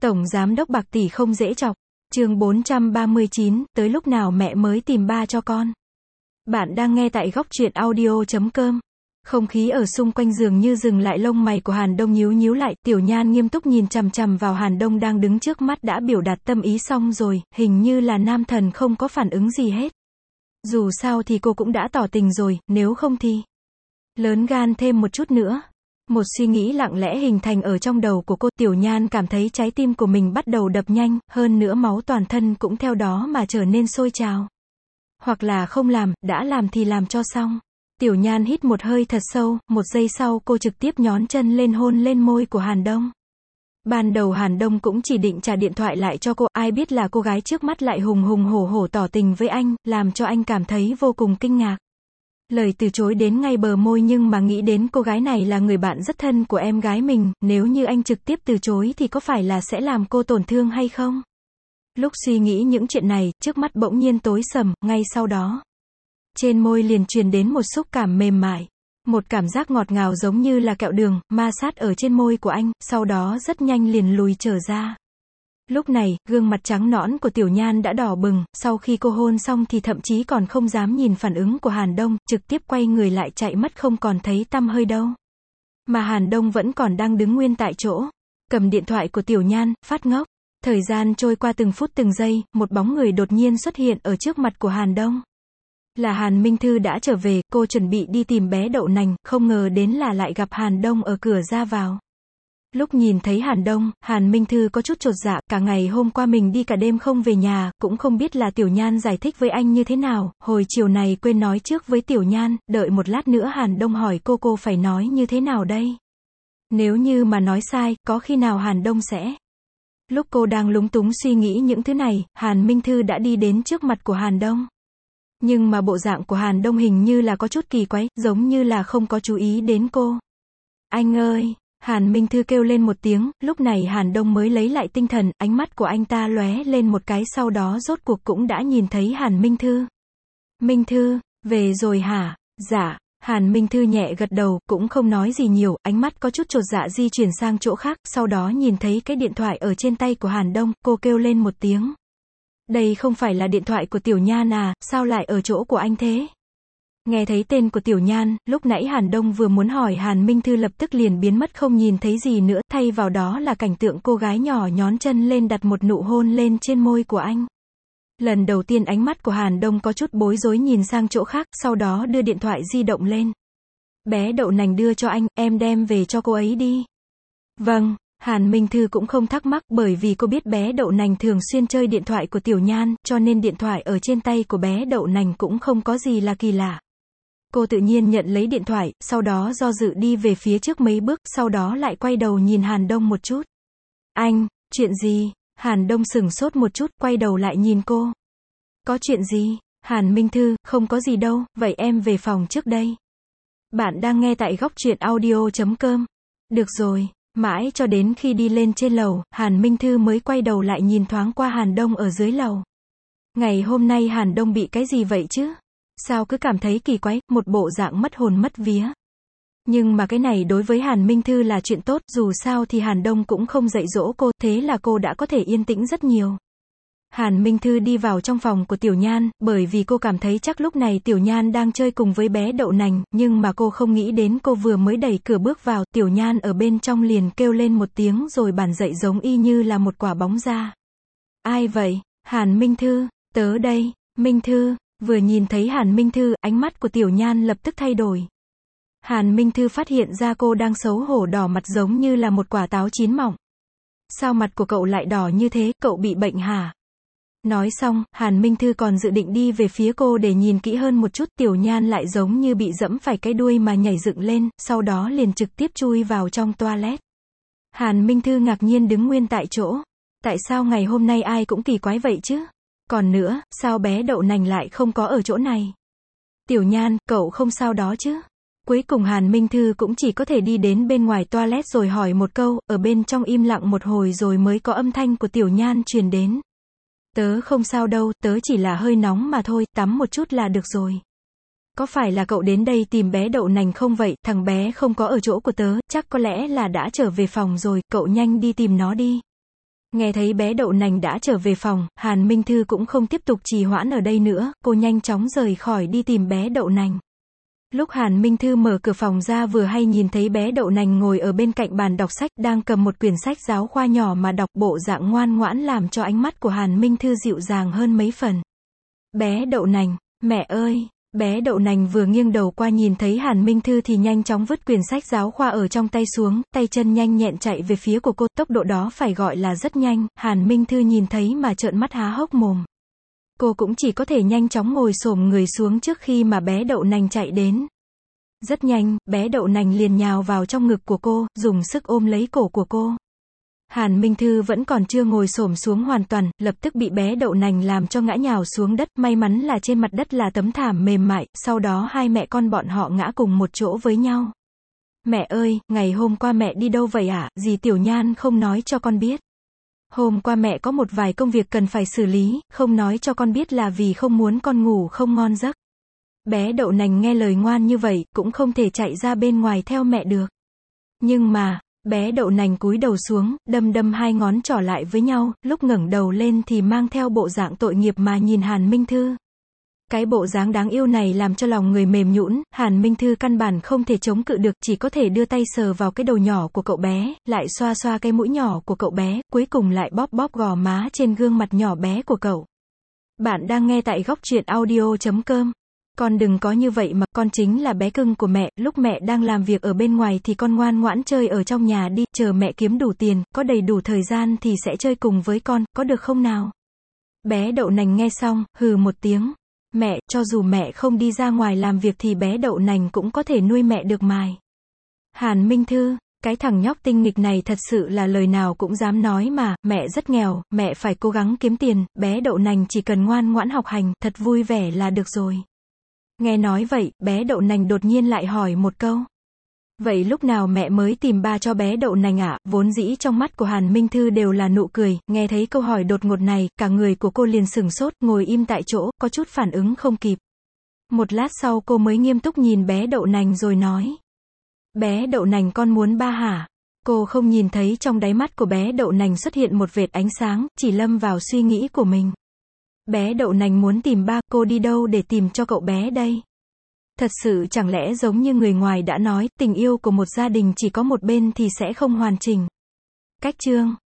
Tổng giám đốc bạc tỷ không dễ chọc. Chương 439, tới lúc nào mẹ mới tìm ba cho con. Bạn đang nghe tại góc truyện audio.com. Không khí ở xung quanh giường như dừng lại, lông mày của Hàn Đông nhíu nhíu lại, Tiểu Nhan nghiêm túc nhìn chằm chằm vào Hàn Đông đang đứng trước mắt, đã biểu đạt tâm ý xong rồi, hình như là nam thần không có phản ứng gì hết. Dù sao thì cô cũng đã tỏ tình rồi, nếu không thì lớn gan thêm một chút nữa. Một suy nghĩ lặng lẽ hình thành ở trong đầu của cô. Tiểu Nhan cảm thấy trái tim của mình bắt đầu đập nhanh, hơn nữa máu toàn thân cũng theo đó mà trở nên sôi trào. Hoặc là không làm, đã làm thì làm cho xong. Tiểu Nhan hít một hơi thật sâu, một giây sau cô trực tiếp nhón chân lên hôn lên môi của Hàn Đông. Ban đầu Hàn Đông cũng chỉ định trả điện thoại lại cho cô, ai biết là cô gái trước mắt lại hùng hùng hổ hổ tỏ tình với anh, làm cho anh cảm thấy vô cùng kinh ngạc. Lời từ chối đến ngay bờ môi, nhưng mà nghĩ đến cô gái này là người bạn rất thân của em gái mình, nếu như anh trực tiếp từ chối thì có phải là sẽ làm cô tổn thương hay không? Lúc suy nghĩ những chuyện này, trước mắt bỗng nhiên tối sầm, ngay sau đó trên môi liền truyền đến một xúc cảm mềm mại. Một cảm giác ngọt ngào giống như là kẹo đường, ma sát ở trên môi của anh, sau đó rất nhanh liền lùi trở ra. Lúc này, gương mặt trắng nõn của Tiểu Nhan đã đỏ bừng, sau khi cô hôn xong thì thậm chí còn không dám nhìn phản ứng của Hàn Đông, trực tiếp quay người lại chạy mất không còn thấy tăm hơi đâu. Mà Hàn Đông vẫn còn đang đứng nguyên tại chỗ, cầm điện thoại của Tiểu Nhan, phát ngốc. Thời gian trôi qua từng phút từng giây, một bóng người đột nhiên xuất hiện ở trước mặt của Hàn Đông. Là Hàn Minh Thư đã trở về, cô chuẩn bị đi tìm bé đậu nành, không ngờ đến là lại gặp Hàn Đông ở cửa ra vào. Lúc nhìn thấy Hàn Đông, Hàn Minh Thư có chút chột dạ, cả ngày hôm qua mình đi cả đêm không về nhà, cũng không biết là Tiểu Nhan giải thích với anh như thế nào, hồi chiều này quên nói trước với Tiểu Nhan, đợi một lát nữa Hàn Đông hỏi cô phải nói như thế nào đây? Nếu như mà nói sai, có khi nào Hàn Đông sẽ... Lúc cô đang lúng túng suy nghĩ những thứ này, Hàn Minh Thư đã đi đến trước mặt của Hàn Đông. Nhưng mà bộ dạng của Hàn Đông hình như là có chút kỳ quái, giống như là không có chú ý đến cô. Anh ơi! Hàn Minh Thư kêu lên một tiếng, lúc này Hàn Đông mới lấy lại tinh thần, ánh mắt của anh ta lóe lên một cái, sau đó rốt cuộc cũng đã nhìn thấy Hàn Minh Thư. Minh Thư, về rồi hả? Dạ. Hàn Minh Thư nhẹ gật đầu, cũng không nói gì nhiều, ánh mắt có chút chột dạ di chuyển sang chỗ khác, sau đó nhìn thấy cái điện thoại ở trên tay của Hàn Đông, cô kêu lên một tiếng. Đây không phải là điện thoại của Tiểu Nhan à, sao lại ở chỗ của anh thế? Nghe thấy tên của Tiểu Nhan, lúc nãy Hàn Đông vừa muốn hỏi Hàn Minh Thư lập tức liền biến mất không nhìn thấy gì nữa, thay vào đó là cảnh tượng cô gái nhỏ nhón chân lên đặt một nụ hôn lên trên môi của anh. Lần đầu tiên ánh mắt của Hàn Đông có chút bối rối nhìn sang chỗ khác, sau đó đưa điện thoại di động lên. Bé đậu nành đưa cho anh, em đem về cho cô ấy đi. Vâng. Hàn Minh Thư cũng không thắc mắc, bởi vì cô biết bé đậu nành thường xuyên chơi điện thoại của Tiểu Nhan, cho nên điện thoại ở trên tay của bé đậu nành cũng không có gì là kỳ lạ. Cô tự nhiên nhận lấy điện thoại, sau đó do dự đi về phía trước mấy bước, sau đó lại quay đầu nhìn Hàn Đông một chút. Anh, chuyện gì? Hàn Đông sửng sốt một chút, quay đầu lại nhìn cô. Có chuyện gì? Hàn Minh Thư, không có gì đâu, vậy em về phòng trước đây. Bạn đang nghe tại góc truyện audio.com. Được rồi. Mãi cho đến khi đi lên trên lầu, Hàn Minh Thư mới quay đầu lại nhìn thoáng qua Hàn Đông ở dưới lầu. Ngày hôm nay Hàn Đông bị cái gì vậy chứ? Sao cứ cảm thấy kỳ quái, một bộ dạng mất hồn mất vía. Nhưng mà cái này đối với Hàn Minh Thư là chuyện tốt, dù sao thì Hàn Đông cũng không dạy dỗ cô, thế là cô đã có thể yên tĩnh rất nhiều. Hàn Minh Thư đi vào trong phòng của Tiểu Nhan, bởi vì cô cảm thấy chắc lúc này Tiểu Nhan đang chơi cùng với bé đậu nành, nhưng mà cô không nghĩ đến cô vừa mới đẩy cửa bước vào, Tiểu Nhan ở bên trong liền kêu lên một tiếng rồi bản dậy giống y như là một quả bóng ra. Ai vậy? Hàn Minh Thư, tớ đây. Minh Thư, vừa nhìn thấy Hàn Minh Thư, ánh mắt của Tiểu Nhan lập tức thay đổi. Hàn Minh Thư phát hiện ra cô đang xấu hổ đỏ mặt giống như là một quả táo chín mọng. Sao mặt của cậu lại đỏ như thế, cậu bị bệnh hả? Nói xong, Hàn Minh Thư còn dự định đi về phía cô để nhìn kỹ hơn một chút, Tiểu Nhan lại giống như bị dẫm phải cái đuôi mà nhảy dựng lên, sau đó liền trực tiếp chui vào trong toilet. Hàn Minh Thư ngạc nhiên đứng nguyên tại chỗ. Tại sao ngày hôm nay ai cũng kỳ quái vậy chứ? Còn nữa, sao bé đậu nành lại không có ở chỗ này? Tiểu Nhan, cậu không sao đó chứ? Cuối cùng Hàn Minh Thư cũng chỉ có thể đi đến bên ngoài toilet rồi hỏi một câu, ở bên trong im lặng một hồi rồi mới có âm thanh của Tiểu Nhan truyền đến. Tớ không sao đâu, tớ chỉ là hơi nóng mà thôi, tắm một chút là được rồi. Có phải là cậu đến đây tìm bé đậu nành không vậy? Thằng bé không có ở chỗ của tớ, chắc có lẽ là đã trở về phòng rồi, cậu nhanh đi tìm nó đi. Nghe thấy bé đậu nành đã trở về phòng, Hàn Minh Thư cũng không tiếp tục trì hoãn ở đây nữa, cô nhanh chóng rời khỏi đi tìm bé đậu nành. Lúc Hàn Minh Thư mở cửa phòng ra vừa hay nhìn thấy bé đậu nành ngồi ở bên cạnh bàn đọc sách, đang cầm một quyển sách giáo khoa nhỏ mà đọc, bộ dạng ngoan ngoãn làm cho ánh mắt của Hàn Minh Thư dịu dàng hơn mấy phần. Bé đậu nành, mẹ ơi! Bé đậu nành vừa nghiêng đầu qua nhìn thấy Hàn Minh Thư thì nhanh chóng vứt quyển sách giáo khoa ở trong tay xuống, tay chân nhanh nhẹn chạy về phía của cô, tốc độ đó phải gọi là rất nhanh, Hàn Minh Thư nhìn thấy mà trợn mắt há hốc mồm. Cô cũng chỉ có thể nhanh chóng ngồi xổm người xuống trước khi mà bé đậu nành chạy đến. Rất nhanh, bé đậu nành liền nhào vào trong ngực của cô, dùng sức ôm lấy cổ của cô. Hàn Minh Thư vẫn còn chưa ngồi xổm xuống hoàn toàn, lập tức bị bé đậu nành làm cho ngã nhào xuống đất, may mắn là trên mặt đất là tấm thảm mềm mại, sau đó hai mẹ con bọn họ ngã cùng một chỗ với nhau. Mẹ ơi, ngày hôm qua mẹ đi đâu vậy ạ? Dì Tiểu Nhan không nói cho con biết. Hôm qua mẹ có một vài công việc cần phải xử lý, không nói cho con biết là vì không muốn con ngủ không ngon giấc. Bé đậu nành nghe lời ngoan như vậy, cũng không thể chạy ra bên ngoài theo mẹ được. Nhưng mà, bé đậu nành cúi đầu xuống, đâm hai ngón trỏ lại với nhau, lúc ngẩng đầu lên thì mang theo bộ dạng tội nghiệp mà nhìn Hàn Minh Thư. Cái bộ dáng đáng yêu này làm cho lòng người mềm nhũn, Hàn Minh Thư căn bản không thể chống cự được, chỉ có thể đưa tay sờ vào cái đầu nhỏ của cậu bé, lại xoa xoa cái mũi nhỏ của cậu bé, cuối cùng lại bóp gò má trên gương mặt nhỏ bé của cậu. Bạn đang nghe tại Góc Truyện Audio.com. Con đừng có như vậy mà, con chính là bé cưng của mẹ, lúc mẹ đang làm việc ở bên ngoài thì con ngoan ngoãn chơi ở trong nhà đi, chờ mẹ kiếm đủ tiền, có đầy đủ thời gian thì sẽ chơi cùng với con, có được không nào? Bé đậu nành nghe xong, hừ một tiếng. Mẹ, cho dù mẹ không đi ra ngoài làm việc thì bé đậu nành cũng có thể nuôi mẹ được mài. Hàn Minh Thư, cái thằng nhóc tinh nghịch này thật sự là lời nào cũng dám nói mà, mẹ rất nghèo, mẹ phải cố gắng kiếm tiền, bé đậu nành chỉ cần ngoan ngoãn học hành, thật vui vẻ là được rồi. Nghe nói vậy, bé đậu nành đột nhiên lại hỏi một câu. Vậy lúc nào mẹ mới tìm ba cho bé đậu nành ạ? Vốn dĩ trong mắt của Hàn Minh Thư đều là nụ cười, nghe thấy câu hỏi đột ngột này, cả người của cô liền sửng sốt, ngồi im tại chỗ, có chút phản ứng không kịp. Một lát sau cô mới nghiêm túc nhìn bé đậu nành rồi nói. Bé đậu nành con muốn ba hả? Cô không nhìn thấy trong đáy mắt của bé đậu nành xuất hiện một vệt ánh sáng, chỉ lâm vào suy nghĩ của mình. Bé đậu nành muốn tìm ba, cô đi đâu để tìm cho cậu bé đây? Thật sự chẳng lẽ giống như người ngoài đã nói, tình yêu của một gia đình chỉ có một bên thì sẽ không hoàn chỉnh. Cách chương